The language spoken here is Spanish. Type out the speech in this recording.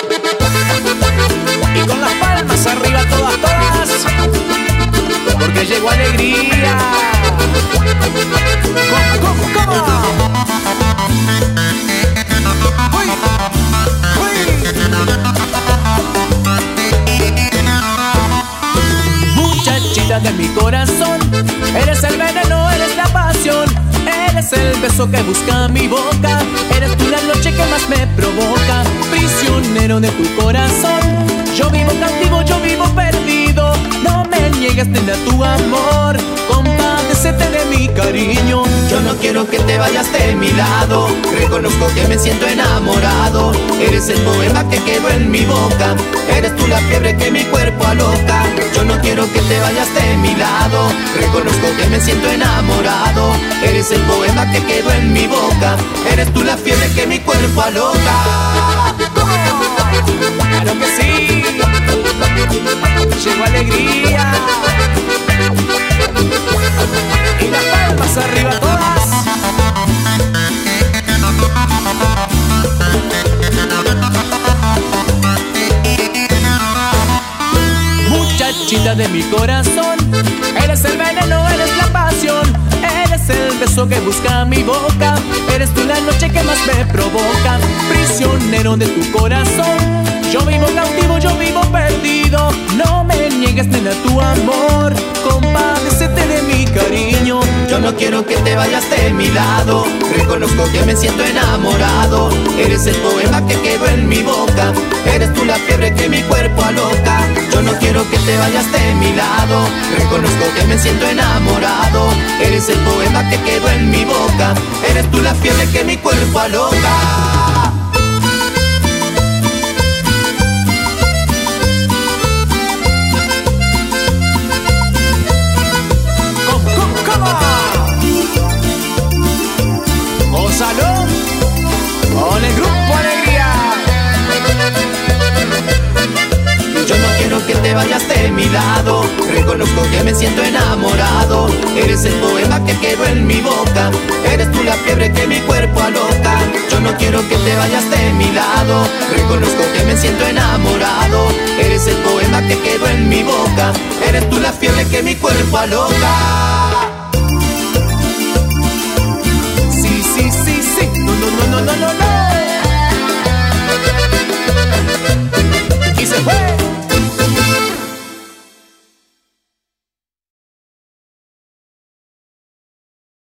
Y con las palmas arriba todas, todas, porque llegó alegría. ¿Cómo? ¡Uy! Muchachita de mi corazón, eres el veneno, eres la pasión, eres el beso que busca mi boca, eres tú la noche que más me provoca, prisionero de tu corazón. Yo vivo cautivo, yo vivo perdido, no me niegues, nena, tu amor, compadécete de mi cariño. Yo no quiero que te vayas de mi lado, reconozco que me siento enamorado. Eres el poema que quedó en mi boca, eres tú la fiebre que mi cuerpo aloca. Yo no quiero que te vayas de mi lado, reconozco que me siento enamorado. Eres el poema que quedó en mi boca, eres tú la fiebre que mi cuerpo aloca. Claro que sí, llegó alegría. Y las palmas arriba todas. Muchachita de mi corazón, eres el veneno, eres la pasión, eres el beso que busca mi boca, eres tú la noche que más me provoca, prisionero de tu corazón. Yo vivo cautivo, yo vivo perdido, no me niegues, nena, tu amor, compadécete de mi cariño. Yo no quiero que te vayas de mi lado, reconozco que me siento enamorado. Eres el poema que quedó en mi boca, eres tú la fiebre que mi cuerpo aloca. Yo no quiero que te vayas de mi lado, reconozco que me siento enamorado. Eres el poema que quedó en mi boca, eres tú la fiebre que mi cuerpo aloca. Gózalo con el grupo Alegría. Yo no quiero que te vayas de mi lado, reconozco que me siento enamorado. Eres el poema que quedó en mi boca, eres tú la fiebre que mi cuerpo aloca. Yo no quiero que te vayas de mi lado, reconozco que me siento enamorado. Eres el poema que quedó en mi boca, eres tú la fiebre que mi cuerpo aloca.